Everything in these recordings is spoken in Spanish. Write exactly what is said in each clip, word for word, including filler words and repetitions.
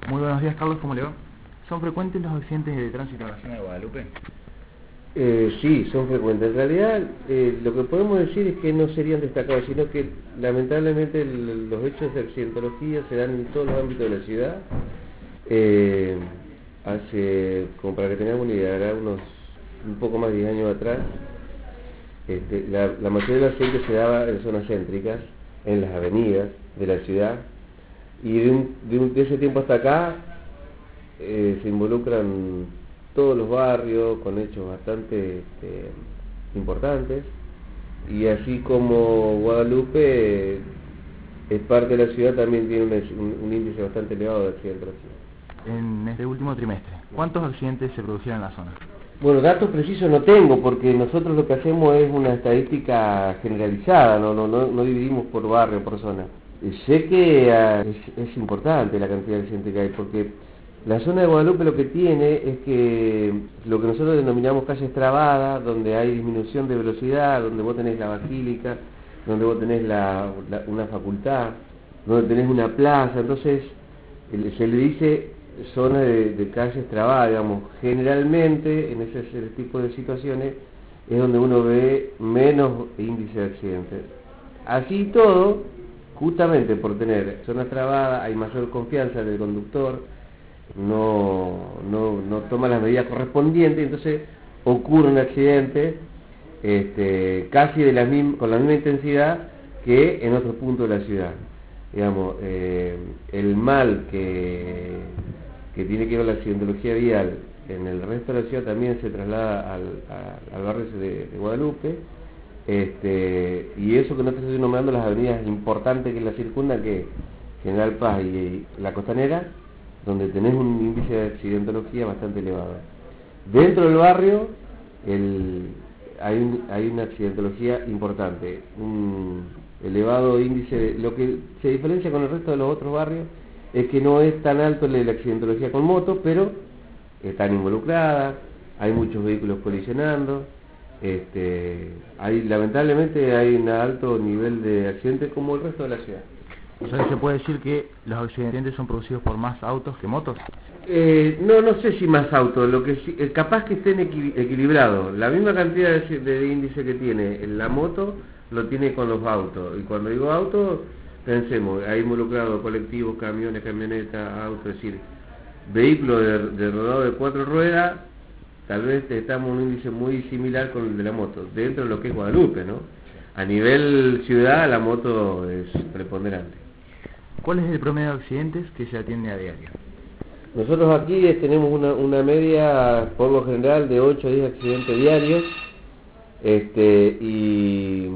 Muy buenos días, Carlos, ¿cómo le va? ¿Son frecuentes los accidentes de tránsito en la zona de Guadalupe? Eh, sí, son frecuentes. En realidad, eh, lo que podemos decir es que no serían destacados, sino que lamentablemente el, los hechos de accidentología se dan en todos los ámbitos de la ciudad. Eh, hace, como para que tengamos una idea, era unos un poco más de diez años atrás, este, la, la mayoría de los accidentes se daba en zonas céntricas, en las avenidas de la ciudad, y de, un, de, un, de ese tiempo hasta acá eh, se involucran todos los barrios con hechos bastante este, importantes, y así como Guadalupe eh, es parte de la ciudad, también tiene un, un, un índice bastante elevado de accidentología. En este último trimestre, ¿cuántos accidentes se produjeron en la zona? Bueno, datos precisos no tengo, porque nosotros lo que hacemos es una estadística generalizada, no, no, no, no dividimos por barrio, por zona. Y sé que uh, es, es importante la cantidad de accidentes que hay, porque la zona de Guadalupe lo que tiene es que lo que nosotros denominamos calle extravada, donde hay disminución de velocidad, donde vos tenés la basílica, donde vos tenés la, la, una facultad, donde tenés una plaza, entonces se le dice zona de, de calle extravada, digamos. Generalmente en ese, ese tipo de situaciones es donde uno ve menos índice de accidentes. Así y todo, justamente por tener zona extravada hay mayor confianza del conductor, no, no, no toma las medidas correspondientes, entonces ocurre un accidente este, casi de la misma, con la misma intensidad que en otros puntos de la ciudad. Digamos, eh, el mal que, que tiene que ver con la accidentología vial en el resto de la ciudad también se traslada al, a, al barrio de, de Guadalupe, este, y eso que no te estoy nombrando las avenidas importantes que la circundan, que General Paz y, y la Costanera, donde tenés un índice de accidentología bastante elevado. Dentro del barrio el, hay, un, hay una accidentología importante, un elevado índice. De, lo que se diferencia con el resto de los otros barrios es que no es tan alto la accidentología con motos, pero están involucradas, hay muchos vehículos colisionando, este, hay, lamentablemente hay un alto nivel de accidentes como el resto de la ciudad. O sea, ¿se puede decir que los accidentes son producidos por más autos que motos? Eh, no, no sé si más autos, lo que sí, eh, capaz que estén equi equilibrados. La misma cantidad de, de índice que tiene la moto lo tiene con los autos. Y cuando digo autos, pensemos, hay involucrados colectivos, camiones, camionetas, autos, es decir, vehículos de, de rodado de cuatro ruedas, tal vez estamos en un índice muy similar con el de la moto, dentro de lo que es Guadalupe, ¿no? A nivel ciudad, la moto es preponderante. ¿Cuál es el promedio de accidentes que se atiende a diario? Nosotros aquí tenemos una, una media, por lo general, de ocho a diez accidentes diarios, este, y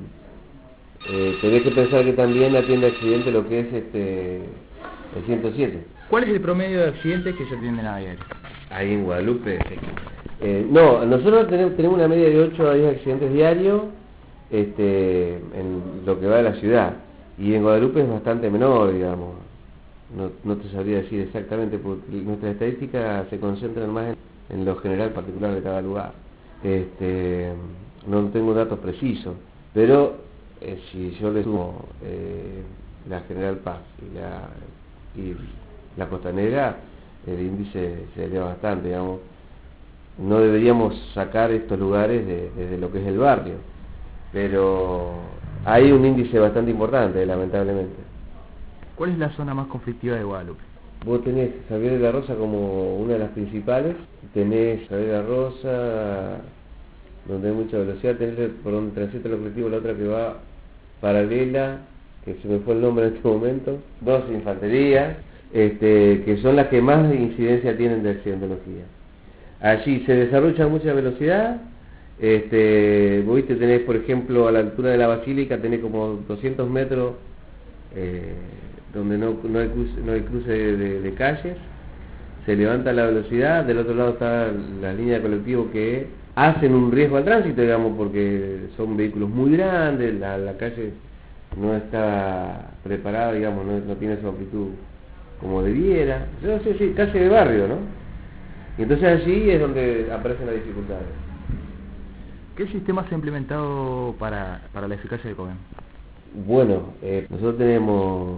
eh, tenés que pensar que también atiende accidentes lo que es este, el ciento siete. ¿Cuál es el promedio de accidentes que se atienden a diario? Ahí en Guadalupe. Eh, no, nosotros tenemos, tenemos una media de ocho a diez accidentes diarios, este, en lo que va de la ciudad, y en Guadalupe es bastante menor, digamos. No, no te sabría decir exactamente, porque nuestras estadísticas se concentran más en, en lo general particular de cada lugar. Este, no tengo datos precisos, pero eh, si yo le sumo eh, la General Paz y la, y la Costanera, el índice se eleva bastante, digamos. No deberíamos sacar estos lugares de, de, de lo que es el barrio, pero hay un índice bastante importante, lamentablemente. ¿Cuál es la zona más conflictiva de Guadalupe? Vos tenés Javier de la Rosa como una de las principales, tenés Javier de la Rosa, donde hay mucha velocidad, tenés por donde transita el colectivo la otra que va paralela, que se me fue el nombre en este momento, dos infanterías, este, que son las que más incidencia tienen de accidentología. Allí se desarrolla mucha velocidad, este, vos viste, tenés por ejemplo a la altura de la Basílica, tenés como doscientos metros, eh, donde no, no hay cruce, no hay cruce de, de, de calles, se levanta la velocidad, del otro lado está la línea de colectivo que hacen un riesgo al tránsito, digamos, porque son vehículos muy grandes, la, la calle no está preparada, digamos, no, no tiene su amplitud como debiera, yo sé, sí, calle de barrio, ¿no? Y entonces allí es donde aparecen las dificultades. ¿Qué sistema se ha implementado para, para la eficacia del COBEM? Bueno, eh, nosotros tenemos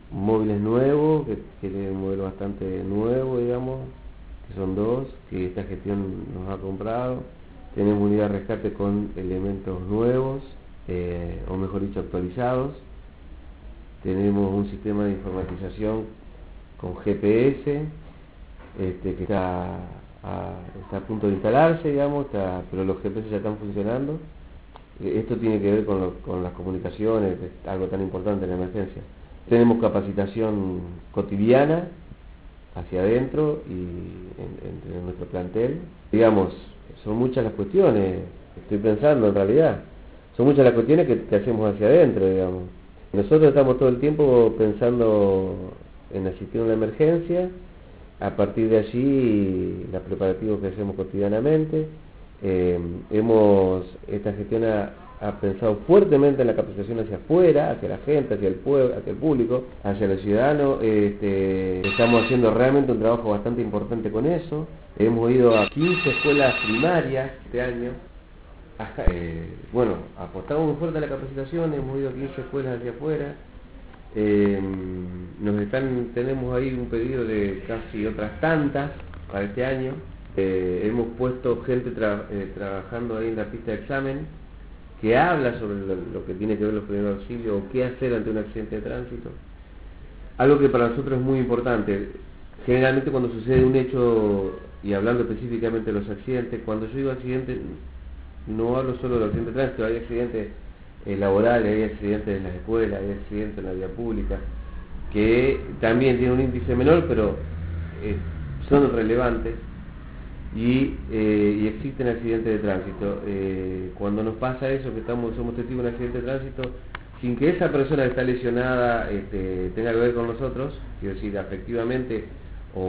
móviles nuevos, que, que tienen un modelo bastante nuevo, digamos, que son dos, que esta gestión nos ha comprado. Tenemos unidad de rescate con elementos nuevos, eh, o mejor dicho, actualizados. Tenemos un sistema de informatización con G P S, este, que está a, está a punto de instalarse, digamos, está, pero los G P S ya están funcionando. Esto tiene que ver con, lo, con las comunicaciones, que es algo tan importante en la emergencia. Tenemos capacitación cotidiana hacia adentro y en, en, en nuestro plantel. Digamos, son muchas las cuestiones, estoy pensando en realidad, son muchas las cuestiones que, que hacemos hacia adentro, digamos. Nosotros estamos todo el tiempo pensando en asistir a una emergencia, a partir de allí los preparativos que hacemos cotidianamente. Eh, hemos, esta gestión ha, ha pensado fuertemente en la capacitación hacia afuera, hacia la gente, hacia el pueblo, hacia el público, hacia los ciudadanos. Este, estamos haciendo realmente un trabajo bastante importante con eso. Hemos ido a quince escuelas primarias este año. Ajá, eh, bueno, apostamos muy fuerte a la capacitación, hemos ido a quince escuelas hacia afuera. Eh, nos están, tenemos ahí un pedido de casi otras tantas para este año. Eh, hemos puesto gente tra eh, trabajando ahí en la pista de examen que habla sobre lo, lo que tiene que ver los primeros auxilios o qué hacer ante un accidente de tránsito. Algo que para nosotros es muy importante. Generalmente cuando sucede un hecho, y hablando específicamente de los accidentes, cuando yo digo accidentes, no hablo solo de los accidentes de tránsito, hay accidentes eh, laborales, hay accidentes en las escuelas, hay accidentes en la vía pública, que también tienen un índice menor, pero eh, son relevantes. Y, eh, y existen accidentes de tránsito. Eh, cuando nos pasa eso, que estamos somos testigos de un accidente de tránsito, sin que esa persona que está lesionada este, tenga que ver con nosotros, quiero decir, afectivamente o,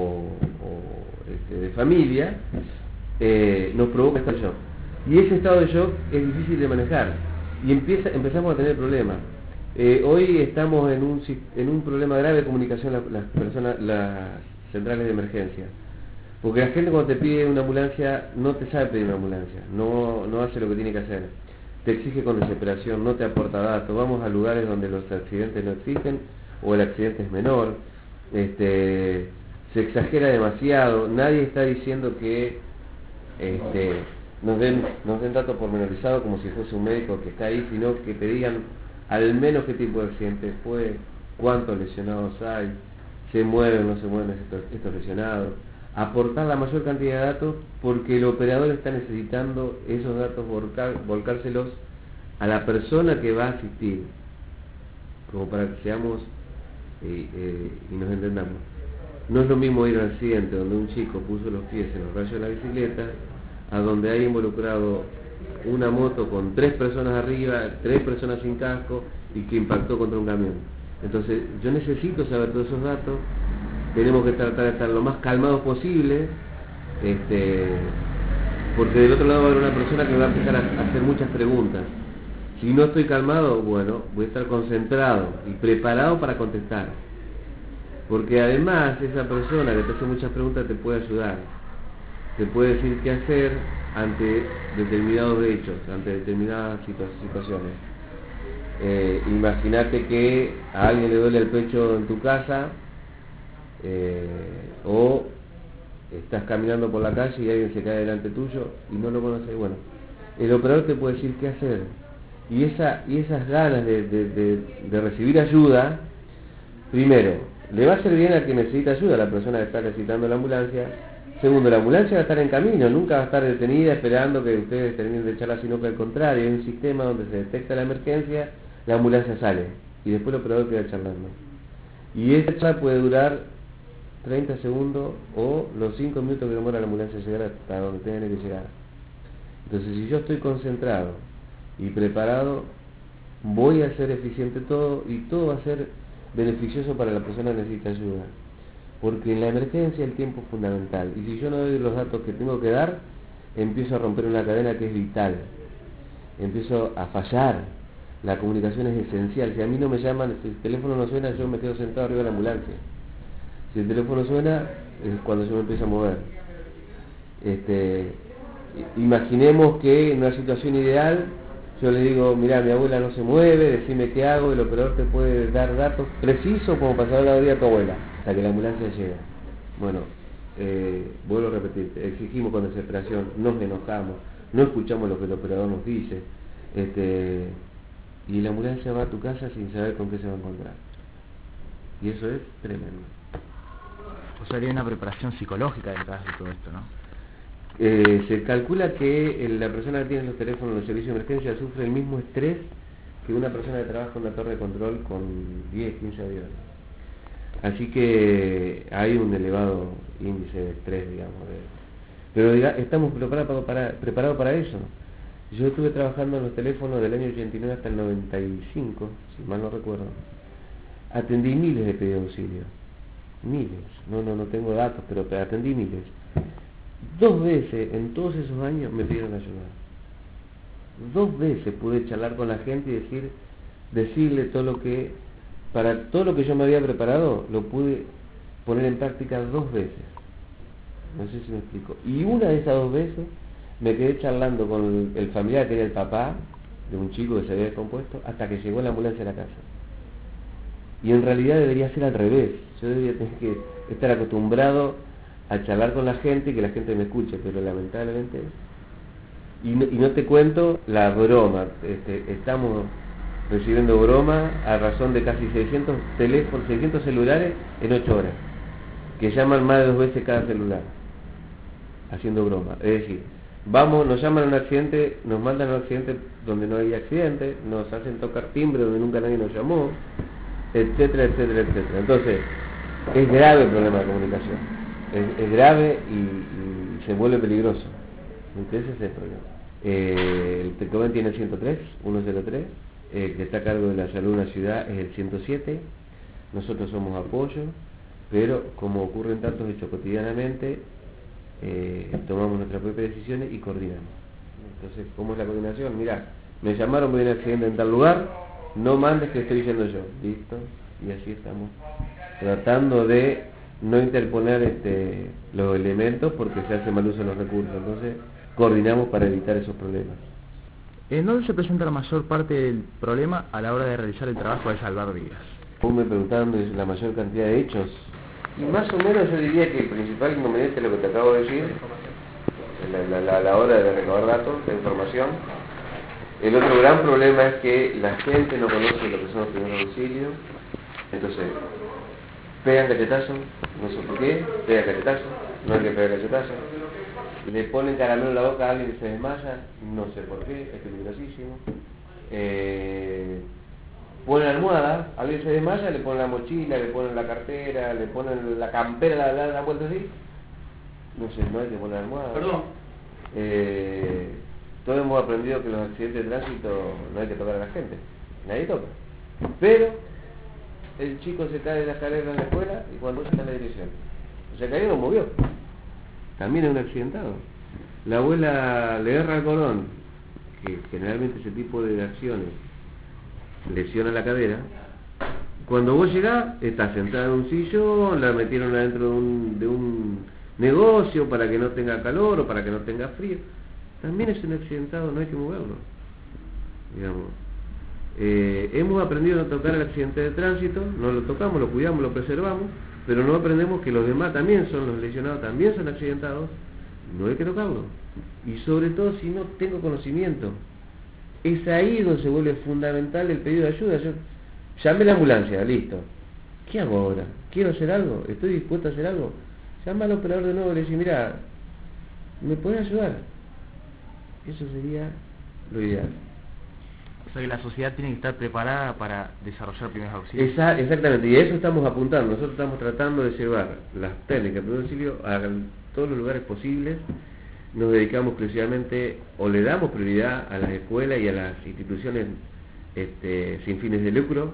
o este, de familia, eh, nos provoca estado de shock. Y ese estado de shock es difícil de manejar y empieza, empezamos a tener problemas. Eh, hoy estamos en un, en un problema grave de comunicación las, las personas, las centrales de emergencia. Porque la gente cuando te pide una ambulancia no te sabe pedir una ambulancia, no, no hace lo que tiene que hacer, te exige con desesperación, no te aporta datos, vamos a lugares donde los accidentes no existen o el accidente es menor, este, se exagera demasiado, nadie está diciendo que este, nos den, nos den datos pormenorizados como si fuese un médico que está ahí, sino que te digan al menos qué tipo de accidente fue, cuántos lesionados hay, se mueven o no se mueven estos, estos lesionados. Aportar la mayor cantidad de datos porque el operador está necesitando esos datos, volcar, volcárselos a la persona que va a asistir, como para que seamos eh, eh, y nos entendamos. No es lo mismo ir a un accidente donde un chico puso los pies en los rayos de la bicicleta, a donde hay involucrado una moto con tres personas arriba, tres personas sin casco y que impactó contra un camión. Entonces yo necesito saber todos esos datos. Tenemos que tratar de estar lo más calmados posible, este, porque del otro lado va a haber una persona que va a empezar a hacer muchas preguntas. Si no estoy calmado, bueno, voy a estar concentrado y preparado para contestar. Porque además esa persona que te hace muchas preguntas te puede ayudar. Te puede decir qué hacer ante determinados hechos, ante determinadas situa situaciones. Eh, Imagínate que a alguien le duele el pecho en tu casa, Eh, o estás caminando por la calle y alguien se cae delante tuyo y no lo conoces. Bueno, el operador te puede decir qué hacer y esa y esas ganas de, de, de, de recibir ayuda, primero, le va a hacer bien al que necesita ayuda, a la persona que está necesitando la ambulancia. Segundo, la ambulancia va a estar en camino, nunca va a estar detenida esperando que ustedes terminen de charla, sino que al contrario, hay un sistema donde se detecta la emergencia, la ambulancia sale y después el operador queda charlando. Y esa charla puede durar treinta segundos o los cinco minutos que demora la ambulancia llegar hasta donde tiene que llegar. Entonces, si yo estoy concentrado y preparado, voy a hacer eficiente todo y todo va a ser beneficioso para la persona que necesita ayuda. Porque en la emergencia el tiempo es fundamental. Y si yo no doy los datos que tengo que dar, empiezo a romper una cadena que es vital. Empiezo a fallar. La comunicación es esencial. Si a mí no me llaman, si el teléfono no suena, yo me quedo sentado arriba de la ambulancia. Si el teléfono suena, es cuando yo me empiezo a mover. Este, imaginemos que en una situación ideal Yo le digo, mira, mi abuela no se mueve, decime qué hago, el operador te puede dar datos precisos como para saber la vida de tu abuela, hasta que la ambulancia llega. Bueno, eh, vuelvo a repetir, exigimos con desesperación, nos enojamos, no escuchamos lo que el operador nos dice, este, y la ambulancia va a tu casa sin saber con qué se va a encontrar. Y eso es tremendo. O sea, hay una preparación psicológica detrás de todo esto, ¿no? Eh, se calcula que la persona que tiene los teléfonos en los servicios de emergencia sufre el mismo estrés que una persona que trabaja en una torre de control con diez, quince aviones. Así que hay un elevado índice de estrés, digamos. De... Pero diga, estamos preparados para, preparados para eso. Yo estuve trabajando en los teléfonos del año ochenta y nueve hasta el noventa y cinco, si mal no recuerdo. Atendí miles de pedidos de auxilio. Miles. No, no, no tengo datos, pero atendí miles. Dos veces en todos esos años me pidieron ayuda. Dos veces pude charlar con la gente y decir, decirle todo lo que, para todo lo que yo me había preparado, lo pude poner en práctica dos veces. No sé si me explico. Y una de esas dos veces me quedé charlando con el, el familiar que era el papá de un chico que se había descompuesto hasta que llegó la ambulancia a la casa. Y en realidad debería ser al revés. Yo debería tener que estar acostumbrado a charlar con la gente y que la gente me escuche, pero lamentablemente... Y no, y no te cuento la broma. Este, estamos recibiendo broma a razón de casi seiscientos teléfonos, seiscientos celulares en ocho horas, que llaman más de dos veces cada celular, haciendo broma. Es decir, vamos, nos llaman a un accidente, nos mandan a un accidente donde no hay accidente, nos hacen tocar timbre donde nunca nadie nos llamó, etcétera, etcétera, etcétera. Entonces, es grave el problema de comunicación. Es, es grave y, y se vuelve peligroso. Entonces ese es el problema. Eh, el Tecoven tiene el ciento tres, ciento tres, eh, que está a cargo de la salud de una ciudad es el ciento siete. Nosotros somos apoyo, pero como ocurren tantos hechos cotidianamente, eh, tomamos nuestras propias decisiones y coordinamos. Entonces, ¿cómo es la coordinación? Mirá, me llamaron por un accidente en tal lugar, no mandes que estoy diciendo yo. Listo, y así estamos tratando de no interponer este, los elementos porque se hace mal uso de los recursos. Entonces coordinamos para evitar esos problemas. ¿En dónde se presenta la mayor parte del problema a la hora de realizar el trabajo de salvar vidas? Vos me preguntaron de la mayor cantidad de hechos y más o menos yo diría que el principal inconveniente es lo que te acabo de decir, la, la, la, la hora de recabar datos, de información. El otro gran problema es que la gente no conoce lo que son los primeros auxilios. Entonces pegan cachetazo, no sé por qué, pegan cachetazo, no hay que pegar cachetazo, le ponen caramelo en la boca a alguien que se desmaya, no sé por qué, es peligrosísimo, eh, ponen almohada, alguien se desmaya, le ponen la mochila, le ponen la cartera, le ponen la campera, la, la, la vuelta así, no sé, no hay que poner almohada. Perdón. Eh, todos hemos aprendido que en los accidentes de tránsito no hay que tocar a la gente, nadie toca, pero el chico se cae de la escalera en la escuela y cuando está en la dirección. Se cayó y lo movió. También es un accidentado. La abuela le erra al cordón, que generalmente ese tipo de acciones lesiona la cadera. Cuando vos llegás, está sentada en un sillón, la metieron adentro de un, de un negocio para que no tenga calor o para que no tenga frío. También es un accidentado, no hay que moverlo. Digamos. Eh, hemos aprendido a no tocar el accidente de tránsito, no lo tocamos, lo cuidamos, lo preservamos, pero no aprendemos que los demás también son, los lesionados también son accidentados, no hay que tocarlo. Y sobre todo si no tengo conocimiento, es ahí donde se vuelve fundamental el pedido de ayuda. Yo llamé a la ambulancia, listo. ¿Qué hago ahora? ¿Quiero hacer algo? ¿Estoy dispuesto a hacer algo? Llama al operador de nuevo y le dice, mira, ¿me podés ayudar? Eso sería lo ideal. O sea que la sociedad tiene que estar preparada para desarrollar primeros auxilios. Esa, exactamente, y a eso estamos apuntando. Nosotros estamos tratando de llevar las técnicas de primer auxilio a todos los lugares posibles. Nos dedicamos exclusivamente, o le damos prioridad a las escuelas y a las instituciones este, sin fines de lucro,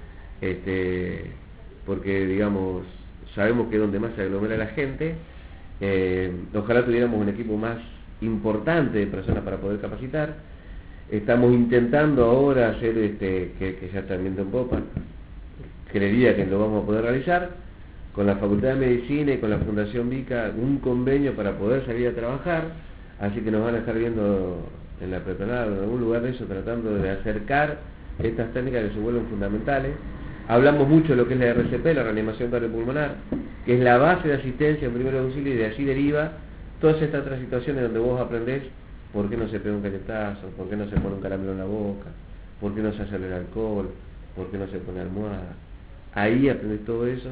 este, porque digamos, sabemos que es donde más se aglomera la gente. Eh, ojalá tuviéramos un equipo más importante de personas para poder capacitar. Estamos intentando ahora hacer, este, que, que ya está viendo en popa, creería que lo vamos a poder realizar, con la Facultad de Medicina y con la Fundación Vica, un convenio para poder salir a trabajar, así que nos van a estar viendo en la preparada, en algún lugar de eso, tratando de acercar estas técnicas que se vuelven fundamentales. Hablamos mucho de lo que es la R C P, la reanimación cardiopulmonar, que es la base de asistencia en primer auxilio, y de allí deriva todas estas otras situaciones donde vos aprendés por qué no se pega un cachetazo, por qué no se pone un caramelo en la boca, por qué no se hace el alcohol, por qué no se pone almohada. Ahí aprendés todo eso,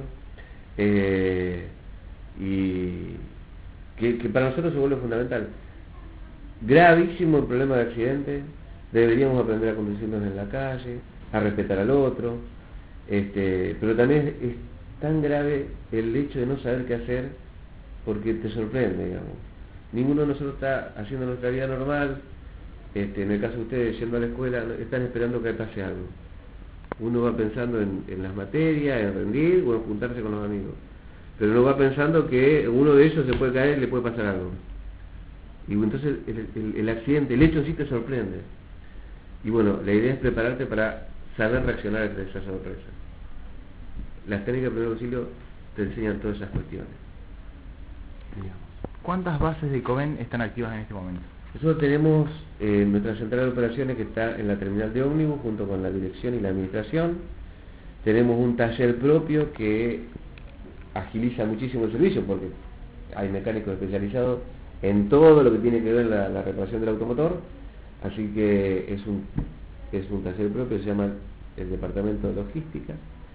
eh, y que, que para nosotros se vuelve fundamental. Gravísimo el problema de accidentes, deberíamos aprender a conducirnos en la calle, a respetar al otro, este, pero también es, es tan grave el hecho de no saber qué hacer, porque te sorprende, digamos. Ninguno de nosotros está haciendo nuestra vida normal, este, en el caso de ustedes yendo a la escuela, están esperando que pase algo. Uno va pensando en, en las materias, en rendir o en juntarse con los amigos, pero no va pensando que uno de ellos se puede caer y le puede pasar algo. Y entonces el, el, el accidente, el hecho en sí te sorprende. Y bueno, la idea es prepararte para saber reaccionar ante esa sorpresa. Las técnicas de primer auxilio te enseñan todas esas cuestiones. Digamos. ¿Cuántas bases de ICOBEN están activas en este momento? Nosotros tenemos eh, nuestra central de operaciones que está en la terminal de ómnibus junto con la dirección y la administración. Tenemos un taller propio que agiliza muchísimo el servicio porque hay mecánicos especializados en todo lo que tiene que ver la, la reparación del automotor, así que es un, es un taller propio, se llama el departamento de logística,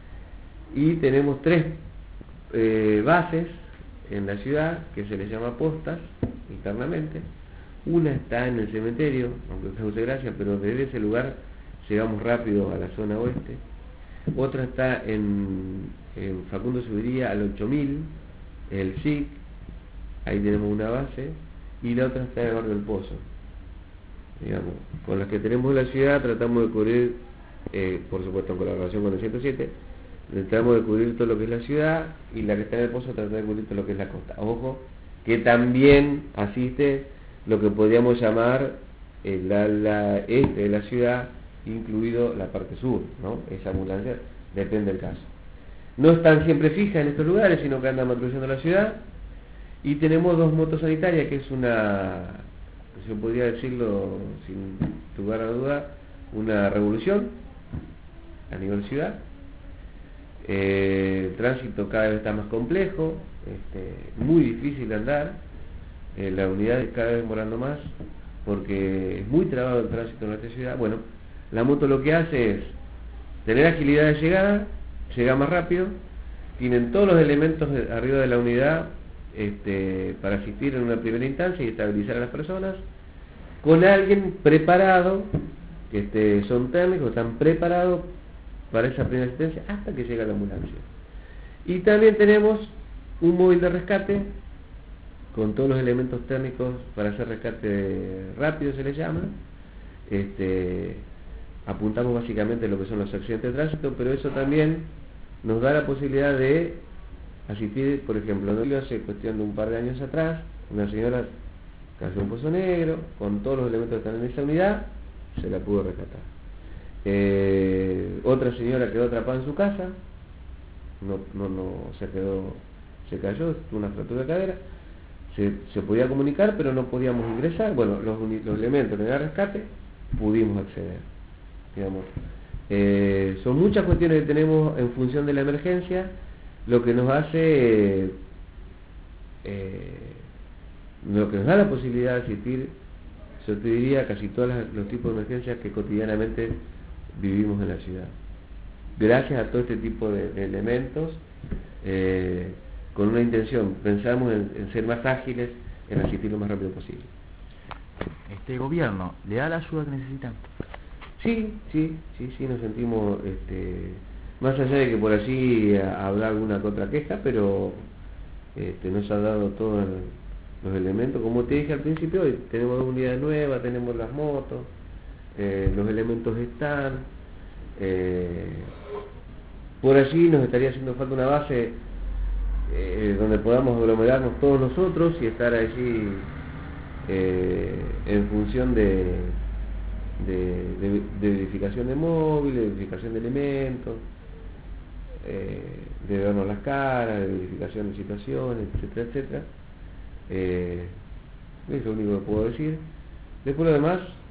y tenemos tres eh, bases en la ciudad que se les llama postas internamente. Una está en el cementerio, aunque cause gracia, pero desde ese lugar llegamos rápido a la zona oeste. Otra está en, en Facundo Subiría al ocho mil, el S I C, ahí tenemos una base, y la otra está en el barrio del Pozo. Digamos, con las que tenemos en la ciudad tratamos de cubrir, eh, por supuesto en colaboración con el ciento siete, tratamos de cubrir todo lo que es la ciudad, y la que está en el Pozo tratamos de cubrir todo lo que es la costa. Ojo, que también asiste lo que podríamos llamar el ala este de la ciudad, incluido la parte sur, ¿no? Esa ambulancia depende del caso. No están siempre fijas en estos lugares, sino que andan patrullando la ciudad. Y tenemos dos motos sanitarias, que es una, yo podría decirlo sin lugar a duda, una revolución a nivel ciudad. Eh, el tránsito cada vez está más complejo, este, muy difícil de andar, eh, la unidad cada vez demorando más, porque es muy trabado el tránsito en nuestra ciudad. Bueno, la moto lo que hace es tener agilidad de llegada, llega más rápido, tienen todos los elementos de, arriba de la unidad, Este, para asistir en una primera instancia y estabilizar a las personas, con alguien preparado, que este, son técnicos, están preparados para esa primera asistencia hasta que llega la ambulancia. Y también tenemos un móvil de rescate con todos los elementos técnicos para hacer rescate rápido, se le llama. Este, apuntamos básicamente lo que son los accidentes de tránsito, pero eso también nos da la posibilidad de asistir, por ejemplo, no hace cuestión de un par de años atrás, una señora cayó en un pozo negro, con todos los elementos que están en esa unidad, se la pudo rescatar. Eh, otra señora quedó atrapada en su casa, no, no, no se quedó, se cayó, tuvo una fractura de cadera, se, se podía comunicar, pero no podíamos ingresar. Bueno, los, los elementos de rescate pudimos acceder, digamos. Eh, son muchas cuestiones que tenemos en función de la emergencia, lo que nos hace, eh, lo que nos da la posibilidad de asistir, yo te diría, casi todos los tipos de emergencias que cotidianamente vivimos en la ciudad. Gracias a todo este tipo de, de elementos, eh, con una intención, pensamos en, en ser más ágiles, en asistir lo más rápido posible. ¿Este gobierno le da la ayuda que necesitan? Sí, sí, sí, sí, nos sentimos... Este, más allá de que por allí habrá alguna que otra queja, pero este, nos ha dado todos los elementos. Como te dije al principio, hoy tenemos dos unidades nuevas, tenemos las motos, eh, los elementos están. Eh, por allí nos estaría haciendo falta una base eh, donde podamos aglomerarnos todos nosotros y estar allí eh, en función de, de, de, de verificación de móviles, de verificación de elementos. Eh, de vernos las caras, de verificación de situaciones, etcétera, etcétera. Eh, es lo único que puedo decir. Después lo demás,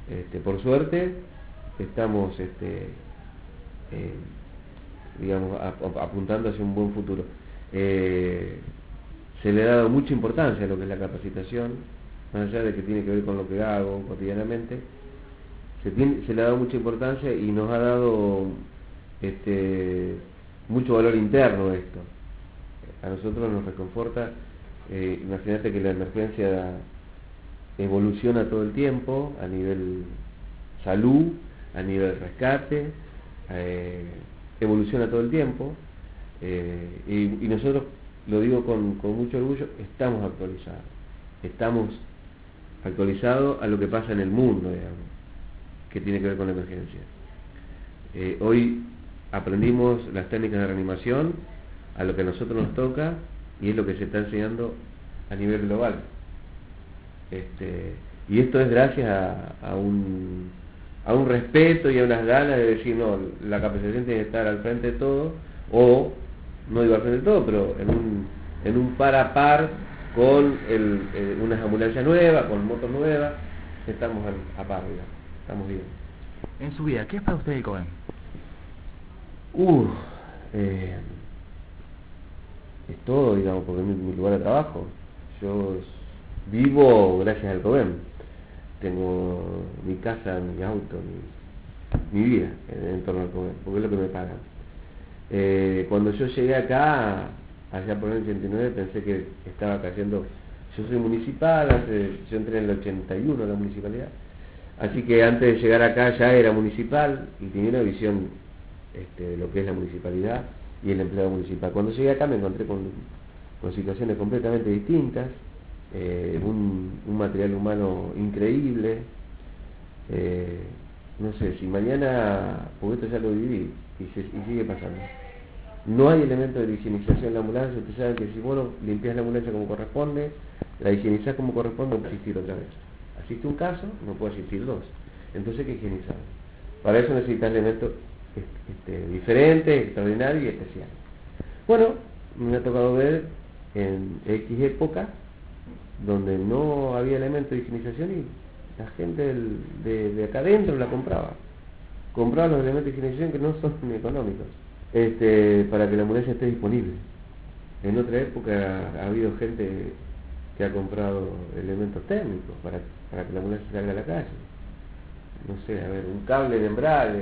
Este, por suerte, estamos, este, eh, digamos, a, a, apuntando hacia un buen futuro. Eh, se le ha dado mucha importancia a lo que es la capacitación, más allá de que tiene que ver con lo que hago cotidianamente, se, tiene, se le ha dado mucha importancia y nos ha dado este, mucho valor interno esto. A nosotros nos reconforta. Eh, imagínate que la emergencia evoluciona todo el tiempo a nivel salud, a nivel rescate, eh, evoluciona todo el tiempo, eh, y, y nosotros, lo digo con, con mucho orgullo, estamos actualizados, estamos actualizados a lo que pasa en el mundo, digamos, que tiene que ver con la emergencia. Eh, hoy aprendimos las técnicas de reanimación a lo que a nosotros nos toca, y es lo que se está enseñando a nivel global. Este, y esto es gracias a, a, un, a un respeto y a unas ganas de decir, no, la capacitación tiene que estar al frente de todo, o no digo al frente de todo, pero en un, en un par a par con el, eh, unas ambulancias nuevas, con motos nuevas, estamos a, a par, digamos, estamos bien. En su vida, ¿qué es para usted el COBEM? Uh, eh, es todo, digamos, porque es mi, mi lugar de trabajo. Yo vivo gracias al COBEM. Tengo mi casa, mi auto, mi, mi vida en, en torno al COBEM, porque es lo que me pagan. Eh, cuando yo llegué acá, allá por el ochenta y nueve, pensé que estaba cayendo. Yo soy municipal, hace, yo entré en el ochenta y uno a la municipalidad, así que antes de llegar acá ya era municipal y tenía una visión este, de lo que es la municipalidad y el empleado municipal. Cuando llegué acá me encontré con, con situaciones completamente distintas, eh, un, un material humano increíble, eh, no sé, si mañana, porque esto ya lo viví y, se, y sigue pasando, no hay elemento de higienización en la ambulancia. Ustedes saben que si vos no limpias la ambulancia como corresponde, la higienizás como corresponde, no puede existir otra vez. Asiste un caso, no puede existir dos, entonces hay que higienizar. Para eso necesitas elementos este, diferentes, extraordinarios y especiales. Bueno, me ha tocado ver en X época donde no había elementos de higienización y la gente del, de, de acá adentro la compraba. Compraba los elementos de higienización que no son ni económicos, este, para que la ambulancia esté disponible. En otra época ha habido gente que ha comprado elementos técnicos para, para que la ambulancia salga a la calle. No sé, a ver, un cable de embrague,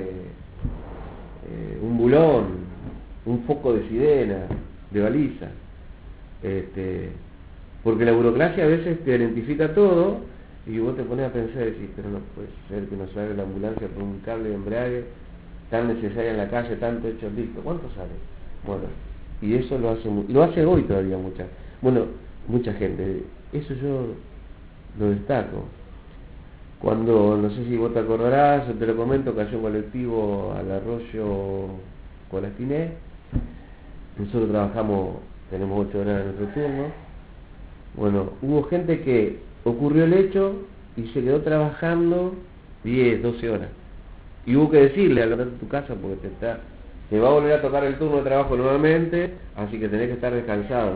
eh, un bulón, un foco de sirena, de baliza. Este, porque la burocracia a veces te identifica todo y vos te pones a pensar y decís, pero no puede ser que nos salga la ambulancia por un cable de embrague tan necesario en la calle, tanto hecho listo. ¿Cuánto sale? Bueno, y eso lo hace lo hace hoy todavía mucha, bueno, mucha gente. Eso yo lo destaco. Cuando, no sé si vos te acordarás, yo te lo comento, cayó un colectivo al arroyo Colastiné. Nosotros trabajamos, tenemos ocho horas en nuestro turno. Bueno, hubo gente que ocurrió el hecho y se quedó trabajando diez, doce horas. Y hubo que decirle, andate a tu casa porque te está, te va a volver a tocar el turno de trabajo nuevamente, así que tenés que estar descansado.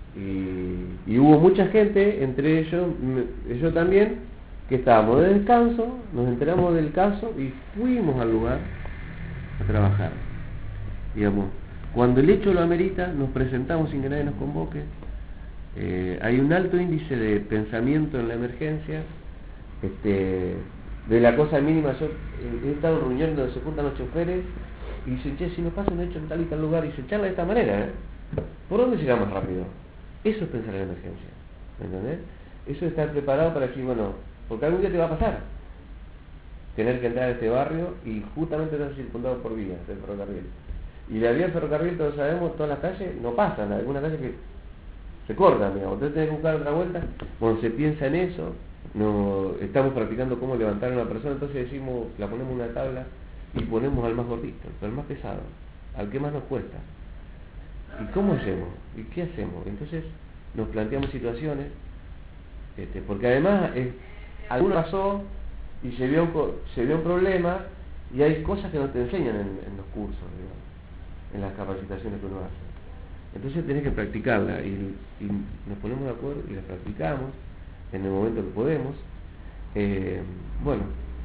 Y, y hubo mucha gente, entre ellos, yo también, que estábamos de descanso, nos enteramos del caso y fuimos al lugar a trabajar. Digamos, cuando el hecho lo amerita, nos presentamos sin que nadie nos convoque. Eh, hay un alto índice de pensamiento en la emergencia, este, de la cosa mínima. Yo he, he estado en reuniones donde se juntan los choferes y dicen, che, si nos pasa un hecho en tal y tal lugar, y se charla de esta manera, ¿eh? ¿Por dónde llegamos rápido? Eso es pensar en la emergencia, ¿entendés? Eso es estar preparado para decir, bueno, porque algún día te va a pasar tener que entrar a este barrio y justamente estás circundado por vías del ferrocarril. Y la vía del ferrocarril, todos sabemos, todas las calles no pasan, hay algunas calles que se cortan, digamos, entonces tenés que buscar otra vuelta. Bueno, se piensa en eso, no, estamos practicando cómo levantar a una persona, entonces decimos, la ponemos en una tabla y ponemos al más gordito, al más pesado, al que más nos cuesta. ¿Y cómo hacemos? ¿Y qué hacemos? Entonces nos planteamos situaciones, este, porque además es, alguno pasó y se vio, se vio un problema y hay cosas que no te enseñan en, en los cursos, digamos, en las capacitaciones que uno hace. Entonces tenés que practicarla y, y nos ponemos de acuerdo y la practicamos en el momento que podemos. Eh, bueno,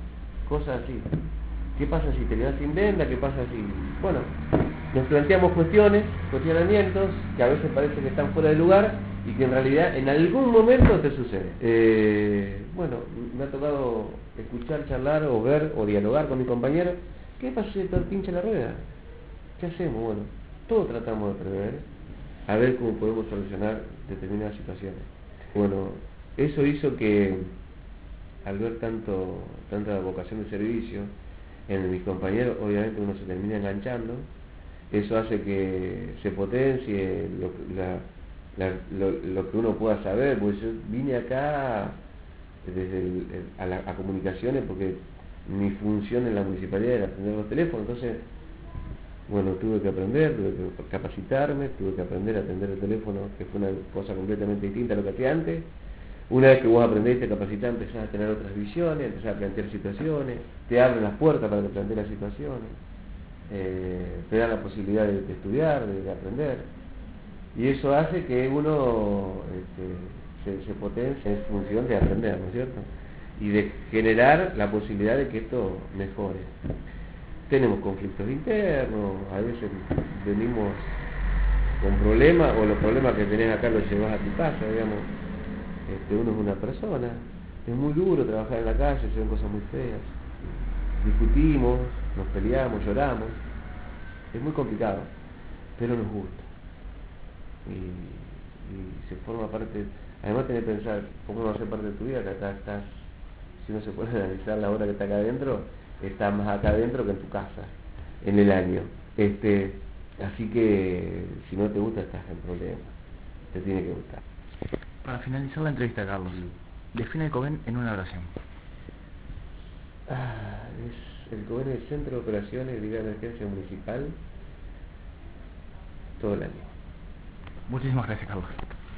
cosas así. ¿Qué pasa si te quedas sin venda? ¿Qué pasa si...? Bueno, nos planteamos cuestiones, cuestionamientos, que a veces parece que están fuera de lugar y que en realidad en algún momento te sucede. Eh, bueno, me ha tocado escuchar, charlar o ver o dialogar con mi compañero. ¿Qué pasa si te pincha la rueda? ¿Qué hacemos? Bueno, todos tratamos de prever, a ver cómo podemos solucionar determinadas situaciones. Bueno, eso hizo que, al ver tanto tanta vocación de servicio en mis compañeros, obviamente uno se termina enganchando. Eso hace que se potencie lo, la, la, lo, lo que uno pueda saber, porque yo vine acá desde el, el, a, la, a comunicaciones porque mi función en la municipalidad era atender los teléfonos. Entonces, bueno, tuve que aprender, tuve que capacitarme, tuve que aprender a atender el teléfono, que fue una cosa completamente distinta a lo que hacía antes. Una vez que vos aprendés, te capacitás, empezás a tener otras visiones, empezás a plantear situaciones, te abren las puertas para que plantees las situaciones, eh, te dan la posibilidad de, de estudiar, de, de aprender. Y eso hace que uno este, se, se potencie en función de aprender, ¿no es cierto? Y de generar la posibilidad de que esto mejore. Tenemos conflictos internos, a veces venimos con problemas, o los problemas que tenés acá los llevas a tu casa, digamos. Este, uno es una persona, es muy duro trabajar en la calle, se ven cosas muy feas, discutimos, nos peleamos, lloramos, es muy complicado, pero nos gusta, y, y se forma parte, además tenés que pensar cómo no hace parte de tu vida, que acá estás, si uno se puede analizar la hora que está acá adentro, está más acá adentro que en tu casa, en el año, este, así que si no te gusta estás en problemas, te tiene que gustar. Para finalizar la entrevista, Carlos, define el COVEN en una oración. Ah, es el COVEN es el Centro de Operaciones de Brigada de Emergencia Municipal todo el año. Muchísimas gracias, Carlos.